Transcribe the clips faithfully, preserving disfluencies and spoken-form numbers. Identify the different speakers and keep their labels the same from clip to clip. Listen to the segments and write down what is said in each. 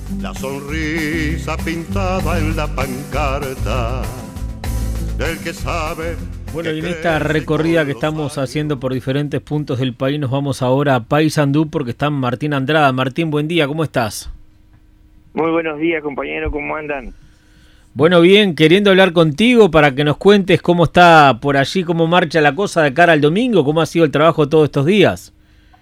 Speaker 1: la sonrisa pintada en la pancarta del que sabe.
Speaker 2: Bueno, y en esta recorrida que estamos haciendo por diferentes puntos del país, nos vamos ahora a Paysandú porque está Martín Andrada. Martín, buen día, ¿cómo estás?
Speaker 3: Muy buenos días, compañero, ¿cómo andan?
Speaker 2: Bueno, bien, queriendo hablar contigo para que nos cuentes cómo está por allí, cómo marcha la cosa de cara al domingo, cómo ha sido el trabajo todos estos días.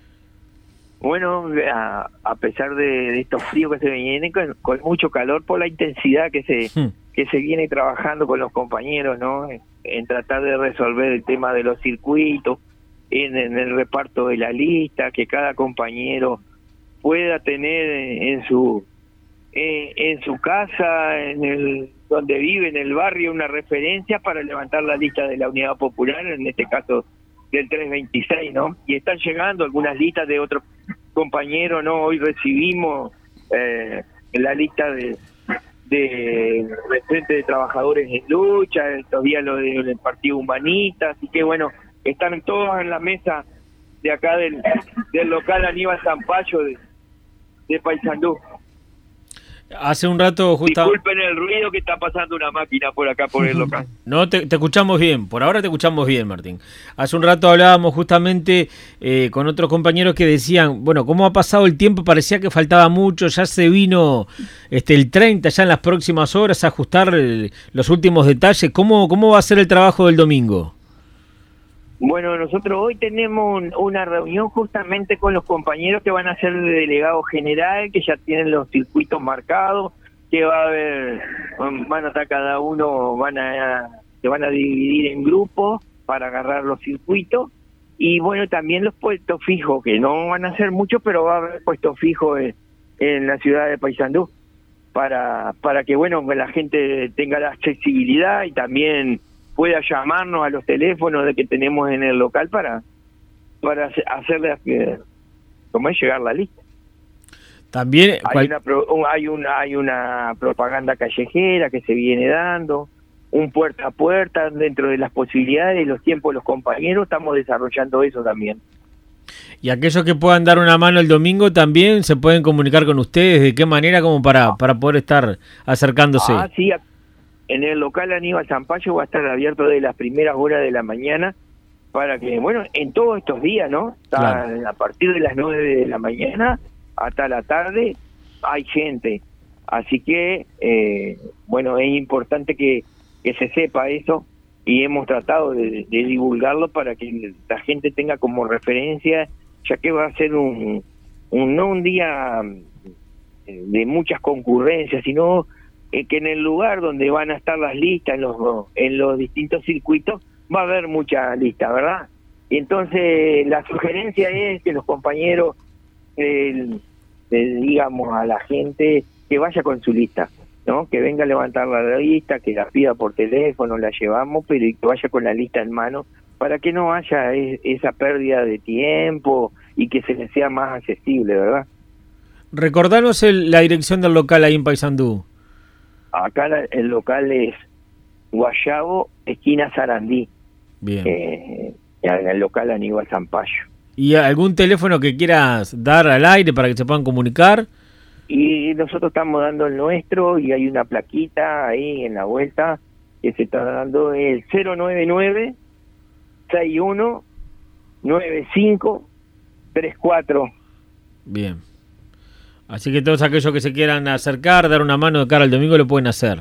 Speaker 3: Bueno, a, a pesar de, de estos fríos que se vienen, con, con mucho calor por la intensidad que se hmm. que se viene trabajando con los compañeros, ¿no? En, en tratar de resolver el tema de los circuitos, en, en el reparto de la lista, que cada compañero pueda tener en, en su en, en su casa, en el donde vive, en el barrio, una referencia para levantar la lista de la Unidad Popular, en este caso del trescientos veintiséis, ¿no? Y están llegando algunas listas de otros compañeros, ¿no? Hoy recibimos eh, la lista de de, de Frente de Trabajadores en Lucha, estos días lo de, del Partido Humanista, así que bueno, están todos en la mesa de acá del, del local Aníbal Zampayo de, de Paysandú.
Speaker 2: Hace un rato justo...
Speaker 3: Disculpen el ruido que está pasando una máquina por acá por el local.
Speaker 2: No, te, te escuchamos bien, por ahora te escuchamos bien, Martín. Hace un rato hablábamos justamente eh, con otros compañeros que decían, bueno, cómo ha pasado el tiempo, parecía que faltaba mucho, ya se vino este el treinta, ya en las próximas horas a ajustar el, los últimos detalles. ¿Cómo, ¿Cómo va a ser el trabajo del domingo?
Speaker 3: Bueno, nosotros hoy tenemos un, una reunión justamente con los compañeros que van a ser de delegado general, que ya tienen los circuitos marcados, que va a haber, van a estar cada uno, van a, se van a dividir en grupos para agarrar los circuitos, y bueno, también los puestos fijos, que no van a ser muchos, pero va a haber puestos fijos en, en la ciudad de Paysandú, para, para que bueno, la gente tenga la accesibilidad y también pueda llamarnos a los teléfonos de que tenemos en el local para para hacerle eh, como es llegar la lista.
Speaker 2: También
Speaker 3: hay una hay una hay una propaganda callejera que se viene dando, un puerta a puerta dentro de las posibilidades y los tiempos de los compañeros, estamos desarrollando eso también.
Speaker 2: Y aquellos que puedan dar una mano el domingo también se pueden comunicar con ustedes, ¿de qué manera como para para poder estar acercándose?
Speaker 3: Ah, sí, en el local Aníbal Zampayo va a estar abierto de las primeras horas de la mañana para que, bueno, en todos estos días, ¿no? Está, claro. A partir de las nueve de la mañana hasta la tarde hay gente. Así que, eh, bueno, es importante que, que se sepa eso y hemos tratado de, de divulgarlo para que la gente tenga como referencia, ya que va a ser un, un no un día de muchas concurrencias, sino Eh, que en el lugar donde van a estar las listas, en los en los distintos circuitos, va a haber mucha lista, ¿verdad? Y entonces la sugerencia es que los compañeros eh, eh, digamos a la gente que vaya con su lista, ¿no? Que venga a levantar la lista, que la pida por teléfono, la llevamos, pero que vaya con la lista en mano, para que no haya es, esa pérdida de tiempo y que se les sea más accesible, ¿verdad?
Speaker 2: Recordanos el, la dirección del local ahí en Paysandú.
Speaker 3: Acá el local es Guayabo, esquina Sarandí.
Speaker 2: Bien.
Speaker 3: Eh, en el local Aníbal Zampayo.
Speaker 2: ¿Y algún teléfono que quieras dar al aire para que se puedan comunicar?
Speaker 3: Y nosotros estamos dando el nuestro y hay una plaquita ahí en la vuelta que se está dando el cero nueve nueve, seis uno, nueve cinco, tres cuatro.
Speaker 2: Bien. Así que todos aquellos que se quieran acercar, dar una mano de cara al domingo, lo pueden hacer.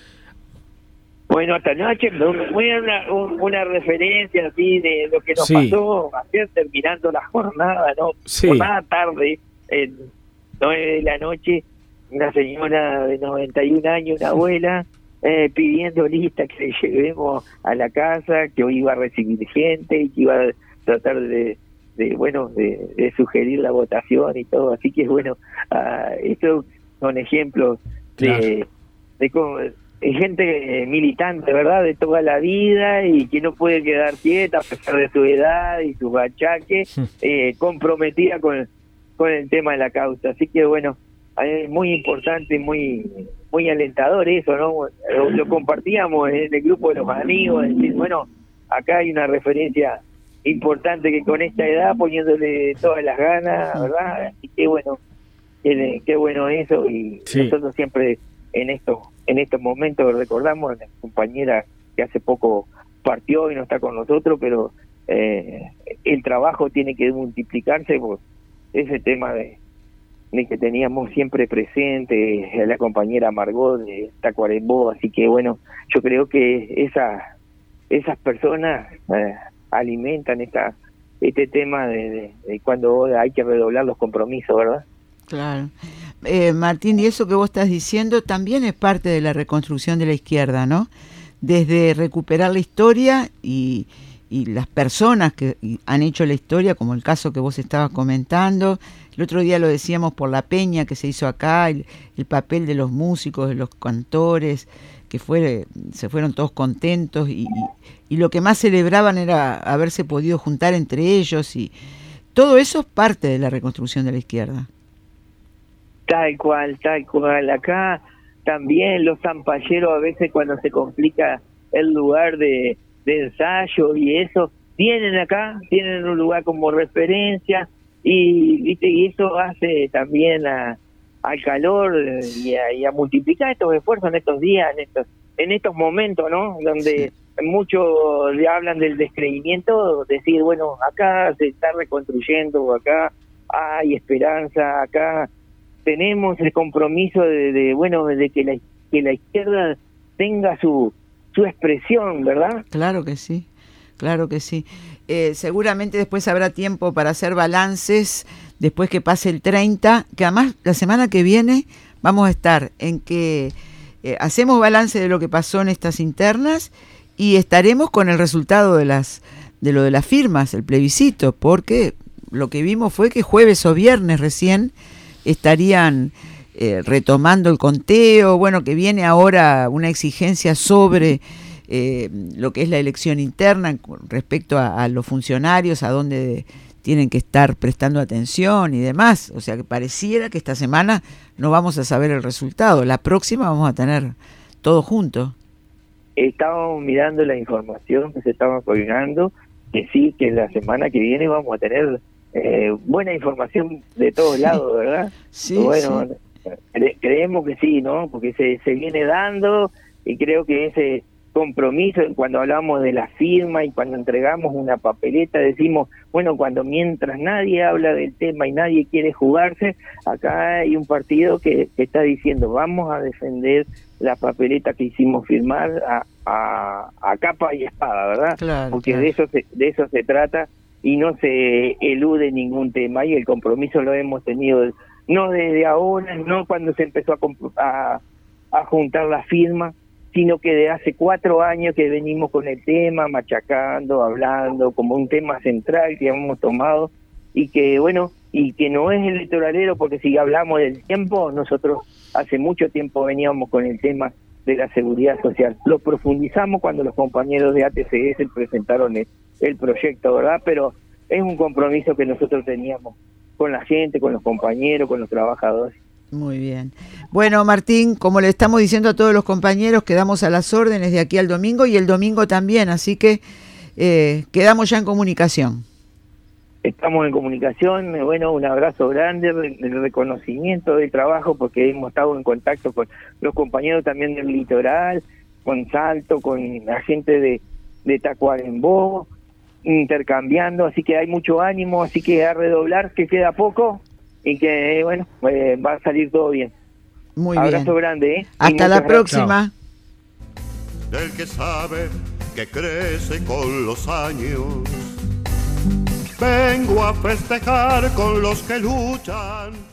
Speaker 3: Bueno, esta noche voy a dar una, una referencia así de lo que nos sí. pasó ayer terminando la jornada, ¿no?
Speaker 2: Sí.
Speaker 3: Jornada tarde, en nueve de la noche, una señora de noventa y un años, una abuela, eh, pidiendo lista que le llevemos a la casa, que hoy iba a recibir gente y que iba a tratar de... de bueno de, de sugerir la votación y todo, así que bueno, uh, estos son ejemplos
Speaker 2: claro.
Speaker 3: de, de, de, de gente militante, ¿verdad?, de toda la vida y que no puede quedar quieta a pesar de su edad y sus achaques, eh, comprometida con, con el tema de la causa, así que bueno, es muy importante, muy muy alentador eso, ¿no? Lo, lo compartíamos en el grupo de los amigos, decir, bueno, acá hay una referencia importante que con esta edad, poniéndole todas las ganas, ¿verdad? Así que bueno, qué, qué bueno eso, y
Speaker 2: sí.
Speaker 3: nosotros siempre en estos en estos momentos recordamos a la compañera que hace poco partió y no está con nosotros, pero eh, el trabajo tiene que multiplicarse por ese tema de, de que teníamos siempre presente a la compañera Margot de Tacuarembó, así que bueno, yo creo que esa, esas personas eh, alimentan esta este tema de, de, de cuando hay que redoblar los compromisos, ¿verdad?
Speaker 4: Claro. Eh, Martín, y eso que vos estás diciendo también es parte de la reconstrucción de la izquierda, ¿no? Desde recuperar la historia y, y las personas que han hecho la historia, como el caso que vos estabas comentando. El otro día lo decíamos por la peña que se hizo acá, el, el papel de los músicos, de los cantores, que fue, se fueron todos contentos y, y, y lo que más celebraban era haberse podido juntar entre ellos, y todo eso es parte de la reconstrucción de la izquierda.
Speaker 3: Tal cual, tal cual. Acá también los zampalleros, a veces cuando se complica el lugar de, de ensayo y eso, vienen acá, tienen un lugar como referencia, y viste, y eso hace también a, al calor y a, y a multiplicar estos esfuerzos en estos días, en estos en estos momentos, ¿no? Donde sí. muchos le hablan del descreimiento, decir, bueno, acá se está reconstruyendo, acá hay esperanza, acá tenemos el compromiso de, de bueno, de que la, que la izquierda tenga su su expresión, ¿verdad?
Speaker 4: Claro que sí, claro que sí. Eh, seguramente después habrá tiempo para hacer balances después que pase el treinta, que además la semana que viene vamos a estar en que eh, hacemos balance de lo que pasó en estas internas y estaremos con el resultado de las de lo de las firmas, el plebiscito, porque lo que vimos fue que jueves o viernes recién estarían eh, retomando el conteo, bueno, que viene ahora una exigencia sobre eh, lo que es la elección interna con respecto a, a los funcionarios, a dónde tienen que estar prestando atención y demás, o sea que pareciera que esta semana no vamos a saber el resultado, la próxima vamos a tener todo junto.
Speaker 3: Estábamos mirando la información que se estaba colgando, que sí, que la semana que viene vamos a tener Eh, buena información de todos lados, ¿verdad?
Speaker 4: Sí,
Speaker 3: bueno,
Speaker 4: sí.
Speaker 3: Cre- creemos que sí, ¿no? Porque se, se viene dando, y creo que ese compromiso, cuando hablamos de la firma y cuando entregamos una papeleta, decimos, bueno, cuando mientras nadie habla del tema y nadie quiere jugarse, acá hay un partido que, que está diciendo, vamos a defender la papeleta que hicimos firmar a, a, a capa y espada, ¿verdad?
Speaker 4: Claro,
Speaker 3: Porque
Speaker 4: claro.
Speaker 3: de eso se, de eso se trata, y no se elude ningún tema, y el compromiso lo hemos tenido no desde ahora, no cuando se empezó a, a, a juntar la firma, sino que de hace cuatro años que venimos con el tema, machacando, hablando, como un tema central que hemos tomado, y que bueno, y que no es electoralero, porque si hablamos del tiempo, nosotros hace mucho tiempo veníamos con el tema de la seguridad social. Lo profundizamos cuando los compañeros de A T C S presentaron el, el proyecto, ¿verdad? Pero es un compromiso que nosotros teníamos con la gente, con los compañeros, con los trabajadores.
Speaker 4: Muy bien. Bueno, Martín, como le estamos diciendo a todos los compañeros, quedamos a las órdenes de aquí al domingo y el domingo también, así que eh, quedamos ya en comunicación.
Speaker 3: Estamos en comunicación, bueno, un abrazo grande, el reconocimiento del trabajo, porque hemos estado en contacto con los compañeros también del litoral, con Salto, con la gente de, de Tacuarembó, intercambiando, así que hay mucho ánimo, así que a redoblar, que queda poco, y que, bueno, eh, va a salir todo bien.
Speaker 4: Muy
Speaker 3: abrazo
Speaker 4: bien.
Speaker 3: grande, ¿eh?
Speaker 4: Hasta la próxima.
Speaker 1: Del que sabe que crece con los años. Vengo a festejar con los que luchan.